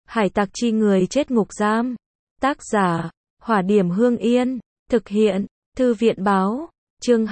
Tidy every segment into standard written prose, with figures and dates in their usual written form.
Hải tặc chi người chết ngục giam. Tác giả, Hỏa Điểm Hương Yên. Thực hiện, Thư viện báo. Chương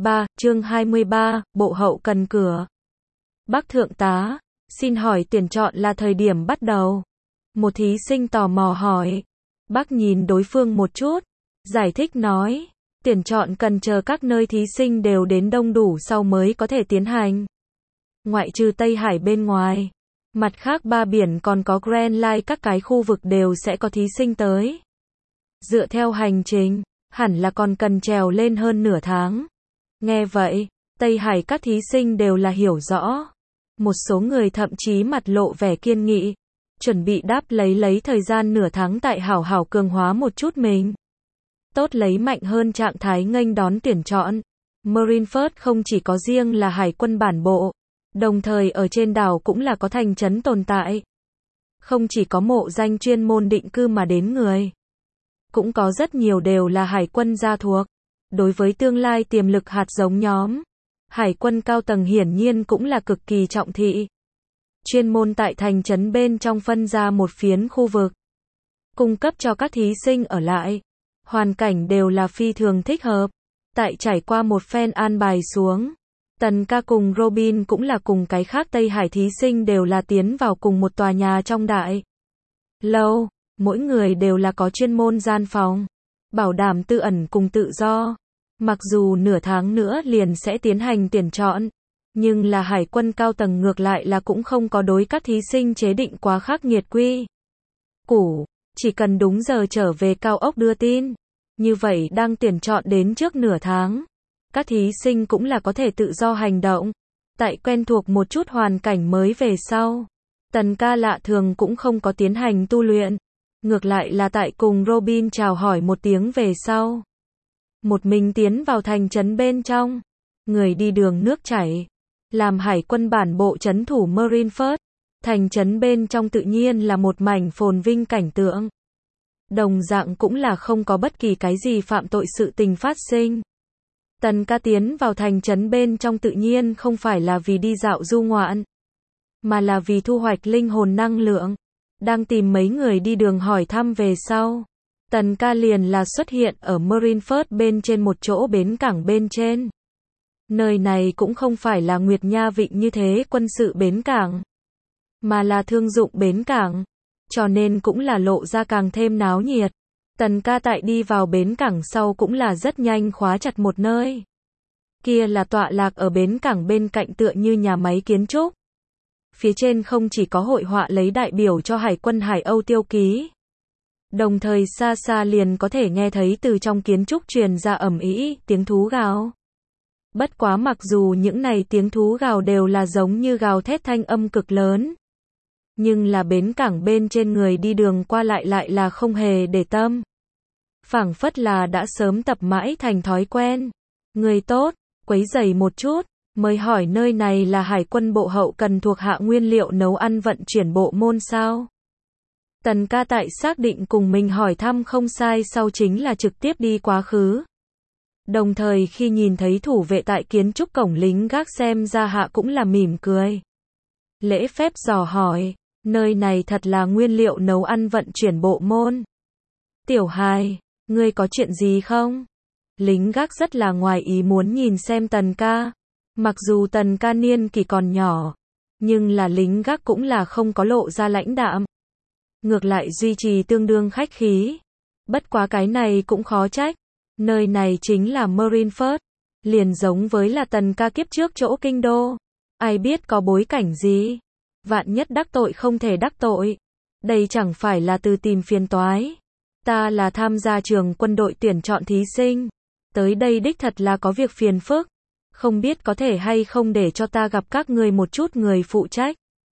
23, Bộ hậu cần cửa. Bác thượng tá, xin hỏi tuyển chọn là thời điểm bắt đầu? Một thí sinh tò mò hỏi. Bác nhìn đối phương một chút, giải thích nói, tuyển chọn cần chờ các nơi thí sinh đều đến đông đủ sau mới có thể tiến hành. Ngoại trừ Tây Hải bên ngoài, mặt khác ba biển còn có Grand Line, các cái khu vực đều sẽ có thí sinh tới. Dựa theo hành trình, hẳn là còn cần trèo lên hơn nửa tháng. Nghe vậy, Tây Hải các thí sinh đều là hiểu rõ. Một số người thậm chí mặt lộ vẻ kiên nghị, chuẩn bị đáp lấy thời gian nửa tháng tại hảo hảo cường hóa một chút mình. Tốt lấy mạnh hơn trạng thái nghênh đón tuyển chọn. Marineford không chỉ có riêng là hải quân bản bộ, đồng thời ở trên đảo cũng là có thành trấn tồn tại. Không chỉ có mộ danh chuyên môn định cư mà đến người, cũng có rất nhiều đều là hải quân gia thuộc. Đối với tương lai tiềm lực hạt giống nhóm, hải quân cao tầng hiển nhiên cũng là cực kỳ trọng thị. Chuyên môn tại thành trấn bên trong phân ra một phiến khu vực, cung cấp cho các thí sinh ở lại. Hoàn cảnh đều là phi thường thích hợp. Tại trải qua một phen an bài xuống, Tần ca cùng Robin cũng là cùng cái khác Tây Hải thí sinh đều là tiến vào cùng một tòa nhà trong đại lâu. Mỗi người đều là có chuyên môn gian phòng, bảo đảm tư ẩn cùng tự do. Mặc dù nửa tháng nữa liền sẽ tiến hành tuyển chọn, nhưng là hải quân cao tầng ngược lại là cũng không có đối các thí sinh chế định quá khắc nghiệt quy củ, chỉ cần đúng giờ trở về cao ốc đưa tin. Như vậy đang tuyển chọn đến trước nửa tháng, các thí sinh cũng là có thể tự do hành động. Tại quen thuộc một chút hoàn cảnh mới về sau, Tần ca lạ thường cũng không có tiến hành tu luyện. Ngược lại là tại cùng Robin chào hỏi một tiếng về sau, một mình tiến vào thành trấn bên trong. Người đi đường nước chảy, làm hải quân bản bộ trấn thủ Marineford. Thành trấn bên trong tự nhiên là một mảnh phồn vinh cảnh tượng. Đồng dạng cũng là không có bất kỳ cái gì phạm tội sự tình phát sinh. Tần ca tiến vào thành trấn bên trong tự nhiên không phải là vì đi dạo du ngoạn, mà là vì thu hoạch linh hồn năng lượng. Đang tìm mấy người đi đường hỏi thăm về sau, Tần ca liền là xuất hiện ở Marineford bên trên một chỗ bến cảng bên trên. Nơi này cũng không phải là Nguyệt Nha Vịnh như thế quân sự bến cảng, mà là thương dụng bến cảng, cho nên cũng là lộ ra càng thêm náo nhiệt. Tần ca tại đi vào bến cảng sau cũng là rất nhanh khóa chặt một nơi. Kia là tọa lạc ở bến cảng bên cạnh tựa như nhà máy kiến trúc. Phía trên không chỉ có hội họa lấy đại biểu cho hải quân Hải Âu tiêu ký, đồng thời xa xa liền có thể nghe thấy từ trong kiến trúc truyền ra ầm ĩ tiếng thú gào. Bất quá mặc dù những này tiếng thú gào đều là giống như gào thét thanh âm cực lớn, nhưng là bến cảng bên trên người đi đường qua lại là không hề để tâm. Phảng phất là đã sớm tập mãi thành thói quen. Người tốt, quấy rầy một chút, mới hỏi nơi này là hải quân bộ hậu cần thuộc hạ nguyên liệu nấu ăn vận chuyển bộ môn sao? Tần ca tại xác định cùng mình hỏi thăm không sai sau chính là trực tiếp đi quá khứ. Đồng thời khi nhìn thấy thủ vệ tại kiến trúc cổng lính gác xem ra hạ cũng là mỉm cười. Lễ phép dò hỏi, nơi này thật là nguyên liệu nấu ăn vận chuyển bộ môn. Tiểu hài, ngươi có chuyện gì không? Lính gác rất là ngoài ý muốn nhìn xem Tần ca. Mặc dù Tần ca niên kỷ còn nhỏ, nhưng là lính gác cũng là không có lộ ra lãnh đạm. Ngược lại duy trì tương đương khách khí. Bất quá cái này cũng khó trách. Nơi này chính là Marineford, liền giống với là Tần ca kiếp trước chỗ kinh đô. Ai biết có bối cảnh gì? Vạn nhất đắc tội không thể đắc tội. Đây chẳng phải là từ tìm phiền toái. Ta là tham gia trường quân đội tuyển chọn thí sinh. Tới đây đích thật là có việc phiền phức. Không biết có thể hay không để cho ta gặp các ngươi một chút người phụ trách.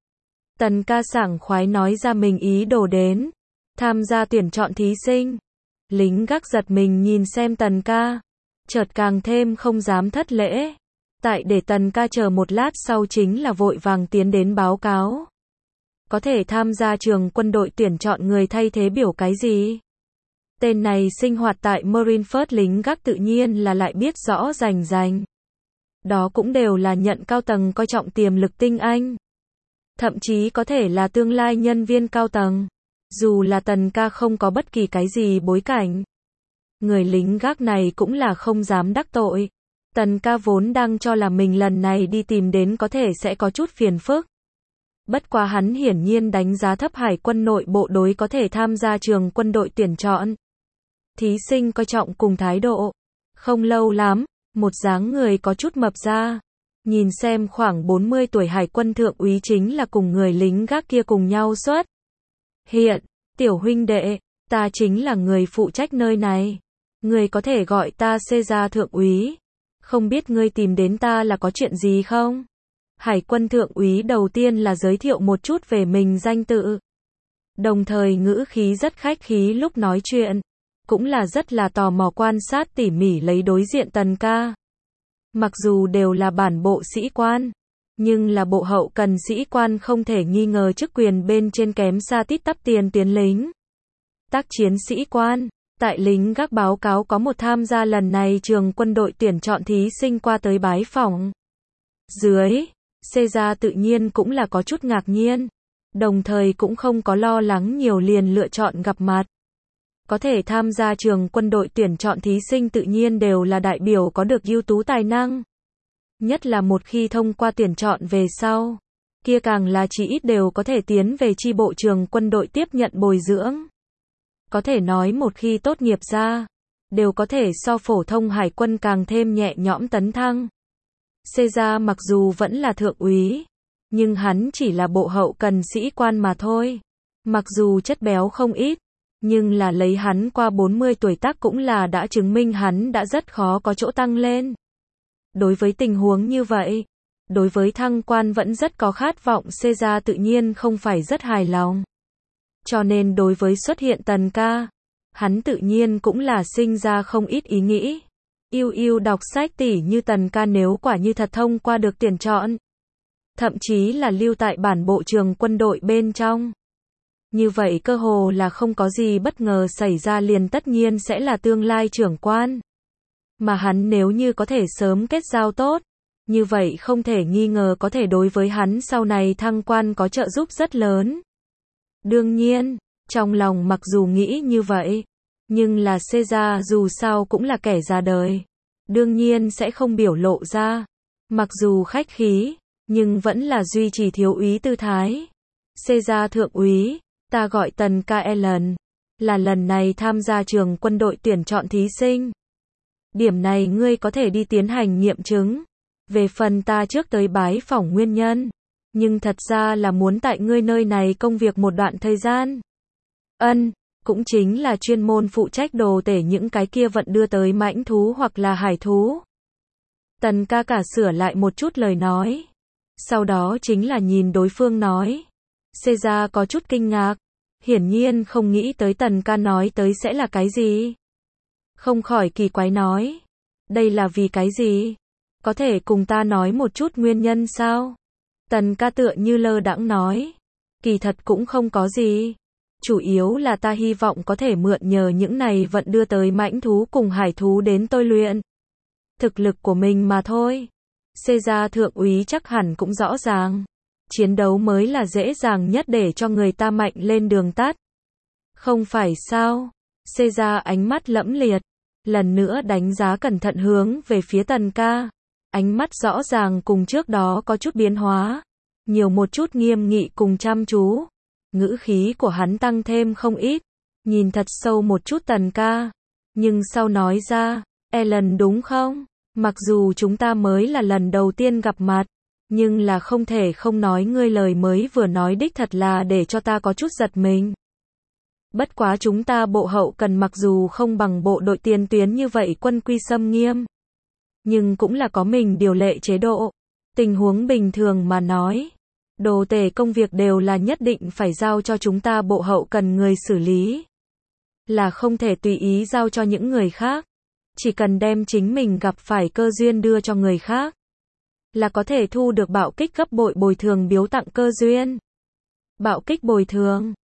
Tần ca sảng khoái nói ra mình ý đồ đến tham gia tuyển chọn thí sinh. Lính gác giật mình nhìn xem Tần ca, chợt càng thêm không dám thất lễ. Tại để Tần ca chờ một lát sau chính là vội vàng tiến đến báo cáo. Có thể tham gia trường quân đội tuyển chọn người thay thế biểu cái gì? Tên này sinh hoạt tại Marineford lính gác tự nhiên là lại biết rõ rành rành. Đó cũng đều là nhận cao tầng coi trọng tiềm lực tinh anh. Thậm chí có thể là tương lai nhân viên cao tầng. Dù là Tần ca không có bất kỳ cái gì bối cảnh. Người lính gác này cũng là không dám đắc tội. Tần ca vốn đang cho là mình lần này đi tìm đến có thể sẽ có chút phiền phức. Bất quá hắn hiển nhiên đánh giá thấp hải quân nội bộ đối có thể tham gia trường quân đội tuyển chọn. Thí sinh coi trọng cùng thái độ. Không lâu lắm, một dáng người có chút mập ra. Nhìn xem khoảng 40 tuổi hải quân thượng úy chính là cùng người lính gác kia cùng nhau xuất hiện. Tiểu huynh đệ, ta chính là người phụ trách nơi này. Người có thể gọi ta Caesar thượng úy. Không biết ngươi tìm đến ta là có chuyện gì không? Hải quân thượng úy đầu tiên là giới thiệu một chút về mình danh tự. Đồng thời ngữ khí rất khách khí lúc nói chuyện. Cũng là rất là tò mò quan sát tỉ mỉ lấy đối diện Tần ca. Mặc dù đều là bản bộ sĩ quan, nhưng là bộ hậu cần sĩ quan không thể nghi ngờ chức quyền bên trên kém xa tít tắp tiền tuyến lính. Tác chiến sĩ quan, tại lính gác báo cáo có một tham gia lần này trường quân đội tuyển chọn thí sinh qua tới bái phỏng. Dưới, Caesar tự nhiên cũng là có chút ngạc nhiên, đồng thời cũng không có lo lắng nhiều liền lựa chọn gặp mặt. Có thể tham gia trường quân đội tuyển chọn thí sinh tự nhiên đều là đại biểu có được ưu tú tài năng. Nhất là một khi thông qua tuyển chọn về sau, kia càng là chỉ ít đều có thể tiến về chi bộ trường quân đội tiếp nhận bồi dưỡng. Có thể nói một khi tốt nghiệp ra, đều có thể so phổ thông hải quân càng thêm nhẹ nhõm tấn thăng. Caesar mặc dù vẫn là thượng úy, nhưng hắn chỉ là bộ hậu cần sĩ quan mà thôi. Mặc dù chất béo không ít, nhưng là lấy hắn qua 40 tuổi tác cũng là đã chứng minh hắn đã rất khó có chỗ tăng lên. Đối với tình huống như vậy, đối với thăng quan vẫn rất có khát vọng, Caesar tự nhiên không phải rất hài lòng. Cho nên đối với xuất hiện Tần ca, hắn tự nhiên cũng là sinh ra không ít ý nghĩ. Yêu đọc sách tỉ như Tần ca nếu quả như thật thông qua được tuyển chọn, thậm chí là lưu tại bản bộ trường quân đội bên trong. Như vậy cơ hồ là không có gì bất ngờ xảy ra liền tất nhiên sẽ là tương lai trưởng quan. Mà hắn nếu như có thể sớm kết giao tốt, như vậy không thể nghi ngờ có thể đối với hắn sau này thăng quan có trợ giúp rất lớn. Đương nhiên, trong lòng mặc dù nghĩ như vậy, nhưng là Caesar dù sao cũng là kẻ già đời. Đương nhiên sẽ không biểu lộ ra. Mặc dù khách khí, nhưng vẫn là duy trì thiếu úy tư thái. Caesar thượng úy, ta gọi Tần ca Allen, là lần này tham gia trường quân đội tuyển chọn thí sinh. Điểm này ngươi có thể đi tiến hành nghiệm chứng. Về phần ta trước tới bái phỏng nguyên nhân, nhưng thật ra là muốn tại ngươi nơi này công việc một đoạn thời gian. Cũng chính là chuyên môn phụ trách đồ tể những cái kia vận đưa tới mãnh thú hoặc là hải thú. Tần ca cả sửa lại một chút lời nói. Sau đó chính là nhìn đối phương nói. Caesar có chút kinh ngạc. Hiển nhiên không nghĩ tới Tần ca nói tới sẽ là cái gì. Không khỏi kỳ quái nói. Đây là vì cái gì? Có thể cùng ta nói một chút nguyên nhân sao? Tần ca tựa như lơ đãng nói. Kỳ thật cũng không có gì. Chủ yếu là ta hy vọng có thể mượn nhờ những này vận đưa tới mãnh thú cùng hải thú đến tôi luyện thực lực của mình mà thôi. Caesar thượng úy chắc hẳn cũng rõ ràng. Chiến đấu mới là dễ dàng nhất để cho người ta mạnh lên đường tắt. Không phải sao? Caesar ánh mắt lẫm liệt. Lần nữa đánh giá cẩn thận hướng về phía Tần ca. Ánh mắt rõ ràng cùng trước đó có chút biến hóa. Nhiều một chút nghiêm nghị cùng chăm chú. Ngữ khí của hắn tăng thêm không ít. Nhìn thật sâu một chút Tần ca. Nhưng sau nói ra, Allen đúng không? Mặc dù chúng ta mới là lần đầu tiên gặp mặt, nhưng là không thể không nói ngươi lời mới vừa nói đích thật là để cho ta có chút giật mình. Bất quá chúng ta bộ hậu cần mặc dù không bằng bộ đội tiền tuyến như vậy quân quy xâm nghiêm, nhưng cũng là có mình điều lệ chế độ. Tình huống bình thường mà nói, đồ tể công việc đều là nhất định phải giao cho chúng ta bộ hậu cần người xử lý. Là không thể tùy ý giao cho những người khác. Chỉ cần đem chính mình gặp phải cơ duyên đưa cho người khác, là có thể thu được bạo kích gấp bội bồi thường biếu tặng cơ duyên. Bạo kích bồi thường,